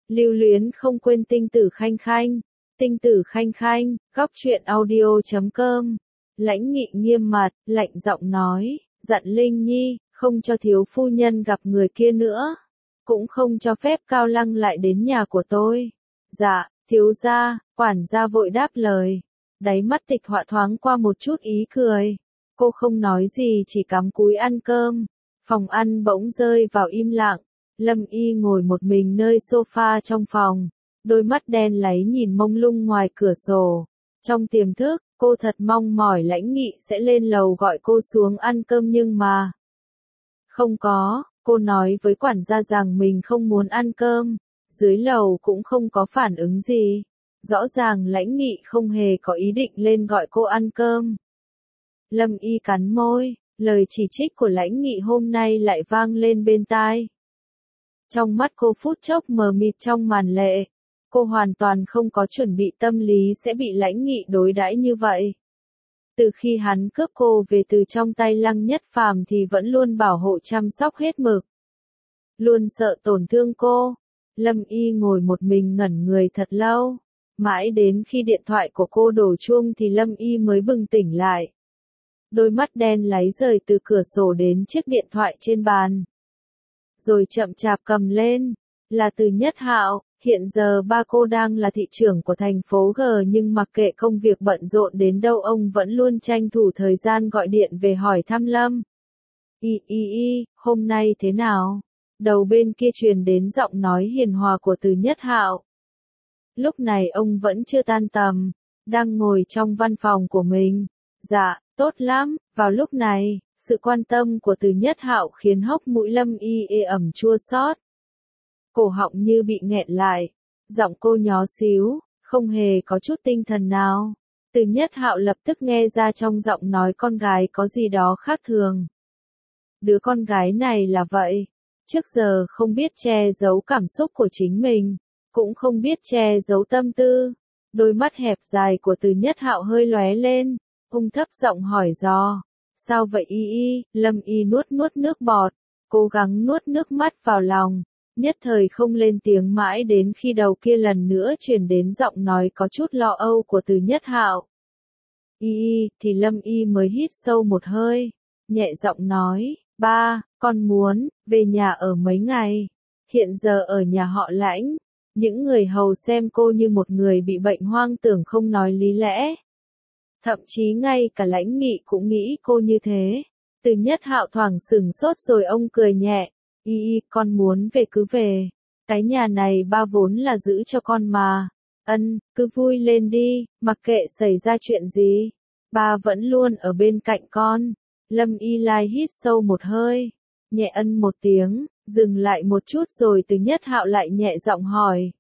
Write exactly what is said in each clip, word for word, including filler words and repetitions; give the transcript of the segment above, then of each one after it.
Lưu luyến không quên tinh tử khanh khanh, tinh tử khanh khanh, góc truyện audio chấm com. Lãnh Nghị nghiêm mặt, lạnh giọng nói, dặn Linh Nhi, không cho thiếu phu nhân gặp người kia nữa, cũng không cho phép Cao Lăng lại đến nhà của tôi. Dạ, thiếu gia, quản gia vội đáp lời. Đáy mắt Tịch Họa thoáng qua một chút ý cười. Cô không nói gì chỉ cắm cúi ăn cơm. Phòng ăn bỗng rơi vào im lặng. Lâm Y ngồi một mình nơi sofa trong phòng. Đôi mắt đen láy nhìn mông lung ngoài cửa sổ. Trong tiềm thức, cô thật mong mỏi Lãnh Nghị sẽ lên lầu gọi cô xuống ăn cơm nhưng mà... Không có, cô nói với quản gia rằng mình không muốn ăn cơm. Dưới lầu cũng không có phản ứng gì. Rõ ràng Lãnh Nghị không hề có ý định lên gọi cô ăn cơm. Lâm Y cắn môi, lời chỉ trích của Lãnh Nghị hôm nay lại vang lên bên tai. Trong mắt cô phút chốc mờ mịt trong màn lệ. Cô hoàn toàn không có chuẩn bị tâm lý sẽ bị Lãnh Nghị đối đãi như vậy. Từ khi hắn cướp cô về từ trong tay Lăng Nhất Phàm thì vẫn luôn bảo hộ chăm sóc hết mực. Luôn sợ tổn thương cô. Lâm Y ngồi một mình ngẩn người thật lâu. Mãi đến khi điện thoại của cô đổ chuông thì Lâm Y mới bừng tỉnh lại. Đôi mắt đen láy rời từ cửa sổ đến chiếc điện thoại trên bàn. Rồi chậm chạp cầm lên. Là từ Nhất Hạo. Hiện giờ ba cô đang là thị trưởng của thành phố G nhưng mặc kệ công việc bận rộn đến đâu ông vẫn luôn tranh thủ thời gian gọi điện về hỏi thăm Lâm. Y y y, hôm nay thế nào? Đầu bên kia truyền đến giọng nói hiền hòa của từ Nhất Hạo. Lúc này ông vẫn chưa tan tầm, đang ngồi trong văn phòng của mình. Dạ, tốt lắm. Vào lúc này, sự quan tâm của từ Nhất Hạo khiến hốc mũi Lâm Y ê ẩm chua xót. Cổ họng như bị nghẹn lại, giọng cô nhỏ xíu, không hề có chút tinh thần nào. Từ Nhất Hạo lập tức nghe ra trong giọng nói con gái có gì đó khác thường. Đứa con gái này là vậy, trước giờ không biết che giấu cảm xúc của chính mình, cũng không biết che giấu tâm tư. Đôi mắt hẹp dài của Từ Nhất Hạo hơi lóe lên, ông thấp giọng hỏi dò, sao vậy Y Y? Lâm Y nuốt nuốt nước bọt, cố gắng nuốt nước mắt vào lòng. Nhất thời không lên tiếng mãi đến khi đầu kia lần nữa truyền đến giọng nói có chút lo âu của Từ Nhất Hạo. Y y, thì Lâm Y mới hít sâu một hơi, nhẹ giọng nói, ba, con muốn, về nhà ở mấy ngày. Hiện giờ ở nhà họ Lãnh, những người hầu xem cô như một người bị bệnh hoang tưởng không nói lý lẽ. Thậm chí ngay cả Lãnh Nghị cũng nghĩ cô như thế. Từ Nhất Hạo thoảng sửng sốt rồi ông cười nhẹ. Y y, con muốn về cứ về. Cái nhà này ba vốn là giữ cho con mà. Ân, cứ vui lên đi, mặc kệ xảy ra chuyện gì. Ba vẫn luôn ở bên cạnh con. Lâm Y Lai hít sâu một hơi. Nhẹ ân một tiếng, dừng lại một chút rồi Từ Nhất Hạo lại nhẹ giọng hỏi.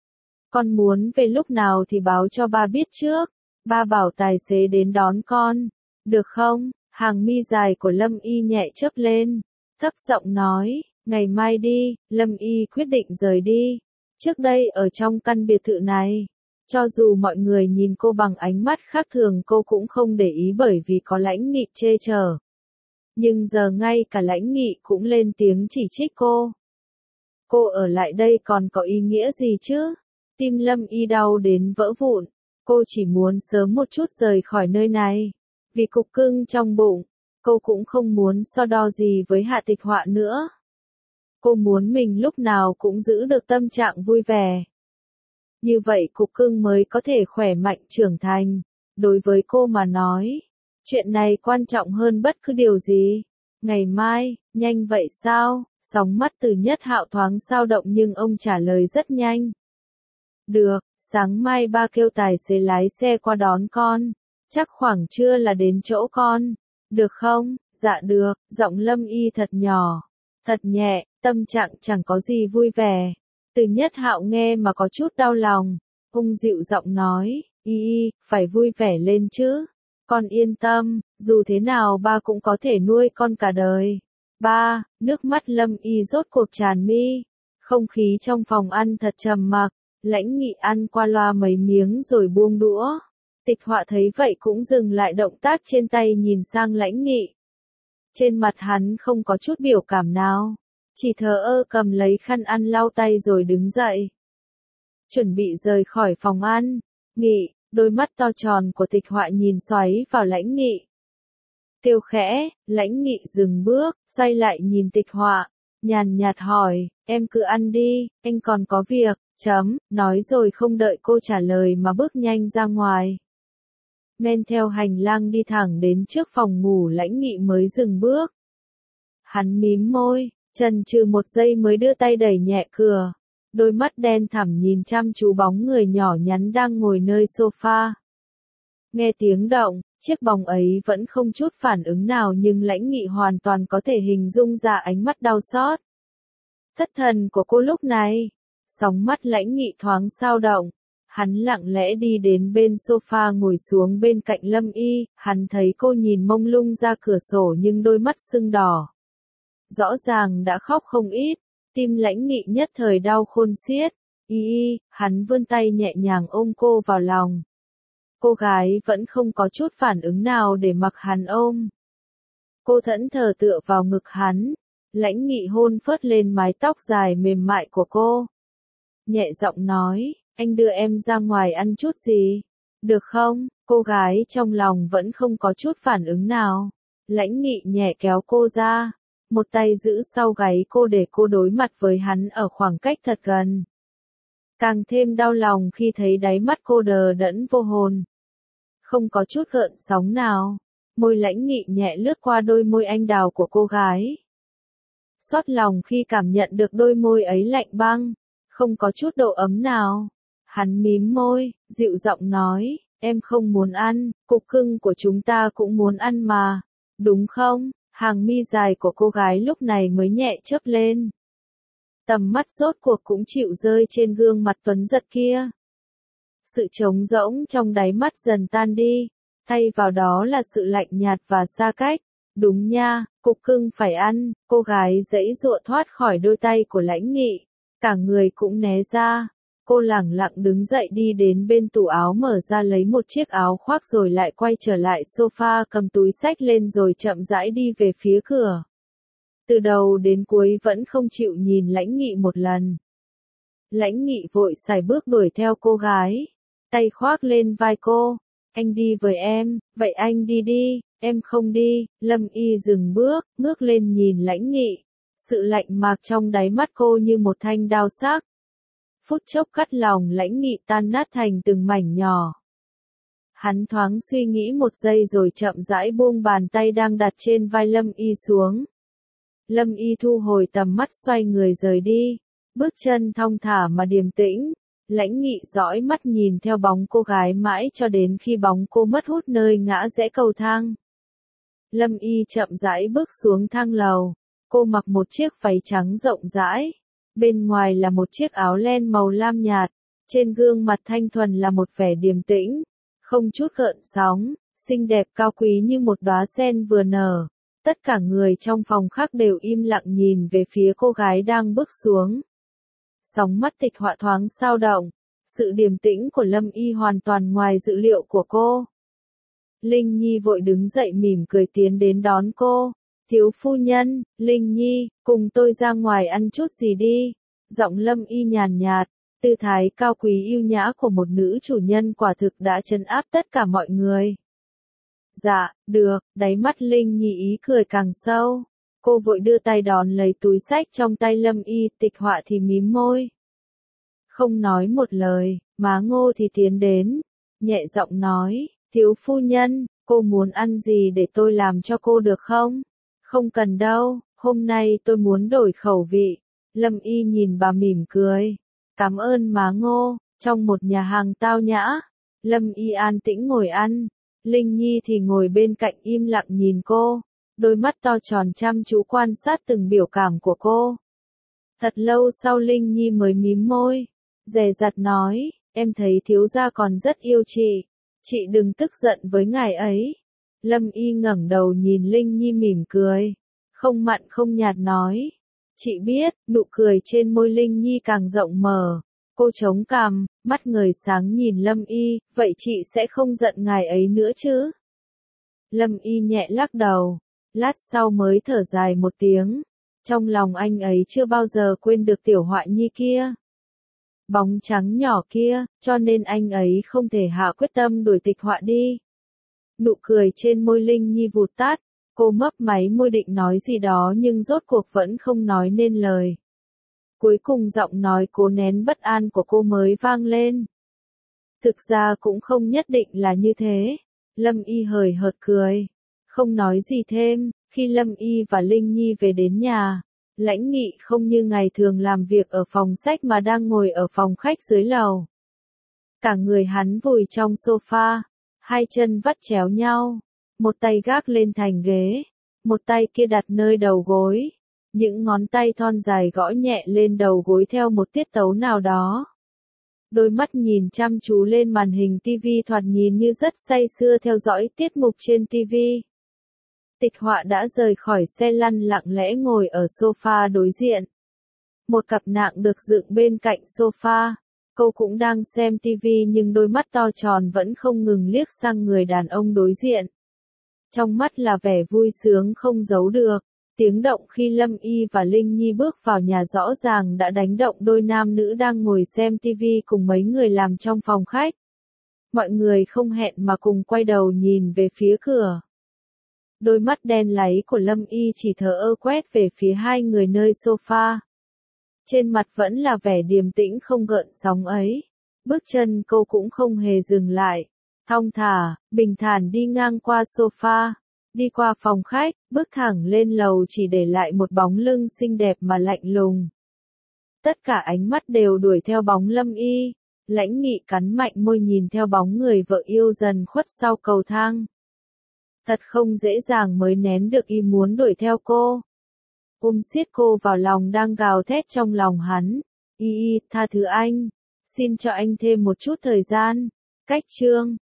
Con muốn về lúc nào thì báo cho ba biết trước. Ba bảo tài xế đến đón con. Được không? Hàng mi dài của Lâm Y nhẹ chớp lên. Thấp giọng nói, ngày mai đi. Lâm Y quyết định rời đi. Trước đây ở trong căn biệt thự này, cho dù mọi người nhìn cô bằng ánh mắt khác thường cô cũng không để ý bởi vì có Lãnh Nghị chê chở. Nhưng giờ ngay cả Lãnh Nghị cũng lên tiếng chỉ trích cô. Cô ở lại đây còn có ý nghĩa gì chứ? Tim Lâm Y đau đến vỡ vụn. Cô chỉ muốn sớm một chút rời khỏi nơi này. Vì cục cưng trong bụng, cô cũng không muốn so đo gì với Hạ Tịch Họa nữa. Cô muốn mình lúc nào cũng giữ được tâm trạng vui vẻ. Như vậy cục cưng mới có thể khỏe mạnh trưởng thành. Đối với cô mà nói, chuyện này quan trọng hơn bất cứ điều gì. Ngày mai, nhanh vậy sao? Sóng mắt Từ Nhất Hạo thoáng dao động nhưng ông trả lời rất nhanh. Được, sáng mai ba kêu tài xế lái xe qua đón con. Chắc khoảng trưa là đến chỗ con. Được không? Dạ được, giọng Lâm Y thật nhỏ, thật nhẹ, tâm trạng chẳng có gì vui vẻ. Từ Nhất Hạo nghe mà có chút đau lòng. Ông dịu giọng nói, Y Y, phải vui vẻ lên chứ. Con yên tâm, dù thế nào ba cũng có thể nuôi con cả đời. Ba, nước mắt Lâm Y rốt cuộc tràn mi. Không khí trong phòng ăn thật trầm mặc. Lãnh Nghị ăn qua loa mấy miếng rồi buông đũa. Tịch Họa thấy vậy cũng dừng lại động tác trên tay nhìn sang Lãnh Nghị. Trên mặt hắn không có chút biểu cảm nào, chỉ thờ ơ cầm lấy khăn ăn lau tay rồi đứng dậy. chuẩn bị rời khỏi phòng ăn. Nghị, đôi mắt to tròn của Tịch Họa nhìn xoáy vào Lãnh Nghị. Kêu khẽ, Lãnh Nghị dừng bước, xoay lại nhìn Tịch Họa, nhàn nhạt hỏi, em cứ ăn đi, anh còn có việc, chấm, nói rồi không đợi cô trả lời mà bước nhanh ra ngoài. Men theo hành lang đi thẳng đến trước phòng ngủ Lãnh Nghị mới dừng bước. Hắn mím môi, chần chừ một giây mới đưa tay đẩy nhẹ cửa. Đôi mắt đen thẳm nhìn chăm chú bóng người nhỏ nhắn đang ngồi nơi sofa. Nghe tiếng động, chiếc bóng ấy vẫn không chút phản ứng nào nhưng Lãnh Nghị hoàn toàn có thể hình dung ra ánh mắt đau xót. Thất thần của cô lúc này, sóng mắt Lãnh Nghị thoáng dao động. Hắn lặng lẽ đi đến bên sofa ngồi xuống bên cạnh Lâm Y, hắn thấy cô nhìn mông lung ra cửa sổ nhưng đôi mắt sưng đỏ. Rõ ràng đã khóc không ít, tim Lãnh Nghị nhất thời đau khôn xiết. Y y, hắn vươn tay nhẹ nhàng ôm cô vào lòng. Cô gái vẫn không có chút phản ứng nào để mặc hắn ôm. Cô thẫn thờ tựa vào ngực hắn. Lãnh Nghị hôn phớt lên mái tóc dài mềm mại của cô. Nhẹ giọng nói, anh đưa em ra ngoài ăn chút gì, được không? Cô gái trong lòng vẫn không có chút phản ứng nào. Lãnh Nghị nhẹ kéo cô ra, một tay giữ sau gáy cô để cô đối mặt với hắn ở khoảng cách thật gần. Càng thêm đau lòng khi thấy đáy mắt cô đờ đẫn vô hồn. Không có chút gợn sóng nào, môi Lãnh Nghị nhẹ lướt qua đôi môi anh đào của cô gái. Xót lòng khi cảm nhận được đôi môi ấy lạnh băng, không có chút độ ấm nào. Hắn mím môi, dịu giọng nói, em không muốn ăn, cục cưng của chúng ta cũng muốn ăn mà, đúng không? Hàng mi dài của cô gái lúc này mới nhẹ chớp lên. Tầm mắt rốt cuộc cũng chịu rơi trên gương mặt tuấn giật kia. Sự trống rỗng trong đáy mắt dần tan đi, thay vào đó là sự lạnh nhạt và xa cách. Đúng nha, cục cưng phải ăn, cô gái giãy giụa thoát khỏi đôi tay của Lãnh Nghị, cả người cũng né ra. Cô lẳng lặng đứng dậy đi đến bên tủ áo mở ra lấy một chiếc áo khoác rồi lại quay trở lại sofa cầm túi xách lên rồi chậm rãi đi về phía cửa. Từ đầu đến cuối vẫn không chịu nhìn Lãnh Nghị một lần. Lãnh Nghị vội sải bước đuổi theo cô gái, tay khoác lên vai cô, anh đi với em, vậy anh đi đi, em không đi. Lâm Y dừng bước, ngước lên nhìn Lãnh Nghị, sự lạnh mạc trong đáy mắt cô như một thanh đao sắc. Phút chốc cắt lòng Lãnh Nghị tan nát thành từng mảnh nhỏ. Hắn thoáng suy nghĩ một giây rồi chậm rãi buông bàn tay đang đặt trên vai Lâm Y xuống. Lâm Y thu hồi tầm mắt xoay người rời đi, bước chân thong thả mà điềm tĩnh. Lãnh Nghị dõi mắt nhìn theo bóng cô gái mãi cho đến khi bóng cô mất hút nơi ngã rẽ cầu thang. Lâm Y chậm rãi bước xuống thang lầu, cô mặc một chiếc váy trắng rộng rãi. Bên ngoài là một chiếc áo len màu lam nhạt, trên gương mặt thanh thuần là một vẻ điềm tĩnh, không chút gợn sóng, xinh đẹp cao quý như một đóa sen vừa nở. Tất cả người trong phòng khác đều im lặng nhìn về phía cô gái đang bước xuống. Sóng mắt Tịch Họa thoáng dao động, sự điềm tĩnh của Lâm Y hoàn toàn ngoài dự liệu của cô. Linh Nhi vội đứng dậy mỉm cười tiến đến đón cô. Thiếu phu nhân, Linh Nhi, cùng tôi ra ngoài ăn chút gì đi. Giọng Lâm Y nhàn nhạt, tư thái cao quý yêu nhã của một nữ chủ nhân quả thực đã trấn áp tất cả mọi người. Dạ, được, đáy mắt Linh Nhi ý cười càng sâu. Cô vội đưa tay đón lấy túi xách trong tay Lâm Y, Tịch Họa thì mím môi. Không nói một lời, má Ngô thì tiến đến, nhẹ giọng nói, thiếu phu nhân, cô muốn ăn gì để tôi làm cho cô được không? Không cần đâu, hôm nay tôi muốn đổi khẩu vị. Lâm Y nhìn bà mỉm cười. Cảm ơn má Ngô, trong một nhà hàng tao nhã. Lâm Y an tĩnh ngồi ăn. Linh Nhi thì ngồi bên cạnh im lặng nhìn cô. Đôi mắt to tròn chăm chú quan sát từng biểu cảm của cô. Thật lâu sau Linh Nhi mới mím môi. Dè dặt nói, em thấy thiếu gia còn rất yêu chị. Chị đừng tức giận với ngài ấy. Lâm Y ngẩng đầu nhìn Linh Nhi mỉm cười. Không mặn không nhạt nói. Chị biết, nụ cười trên môi Linh Nhi càng rộng mở. Cô chống cằm, mắt người sáng nhìn Lâm Y, vậy chị sẽ không giận ngài ấy nữa chứ? Lâm Y nhẹ lắc đầu, lát sau mới thở dài một tiếng. Trong lòng anh ấy chưa bao giờ quên được tiểu họa nhi kia. bóng trắng nhỏ kia, cho nên anh ấy không thể hạ quyết tâm đuổi Tịch Họa đi. Nụ cười trên môi Linh Nhi vụt tắt, cô mấp máy môi định nói gì đó nhưng rốt cuộc vẫn không nói nên lời. Cuối cùng giọng nói cố nén bất an của cô mới vang lên. Thực ra cũng không nhất định là như thế. Lâm Y hời hợt cười. Không nói gì thêm, khi Lâm Y và Linh Nhi về đến nhà, Lãnh Nghị không như ngày thường làm việc ở phòng sách mà đang ngồi ở phòng khách dưới lầu. Cả người hắn vùi trong sofa, hai chân vắt chéo nhau, một tay gác lên thành ghế, một tay kia đặt nơi đầu gối. Những ngón tay thon dài gõ nhẹ lên đầu gối theo một tiết tấu nào đó. Đôi mắt nhìn chăm chú lên màn hình tivi thoạt nhìn như rất say sưa theo dõi tiết mục trên tivi. Tịch Họa đã rời khỏi xe lăn lặng lẽ ngồi ở sofa đối diện. Một cặp nạng được dựng bên cạnh sofa. Cô cũng đang xem tivi nhưng đôi mắt to tròn vẫn không ngừng liếc sang người đàn ông đối diện. Trong mắt là vẻ vui sướng không giấu được. Tiếng động khi Lâm Y và Linh Nhi bước vào nhà rõ ràng đã đánh động đôi nam nữ đang ngồi xem tivi cùng mấy người làm trong phòng khách. Mọi người không hẹn mà cùng quay đầu nhìn về phía cửa. Đôi mắt đen láy của Lâm Y chỉ thờ ơ quét về phía hai người nơi sofa. Trên mặt vẫn là vẻ điềm tĩnh không gợn sóng ấy. Bước chân cô cũng không hề dừng lại. Thong thả, bình thản đi ngang qua sofa. Đi qua phòng khách, bước thẳng lên lầu chỉ để lại một bóng lưng xinh đẹp mà lạnh lùng. Tất cả ánh mắt đều đuổi theo bóng Lâm Y. Lãnh Nghị cắn mạnh môi nhìn theo bóng người vợ yêu dần khuất sau cầu thang. Thật không dễ dàng mới nén được ý muốn đuổi theo cô. Ôm siết cô vào lòng đang gào thét trong lòng hắn. Y y, tha thứ anh. Xin cho anh thêm một chút thời gian. Cách chương.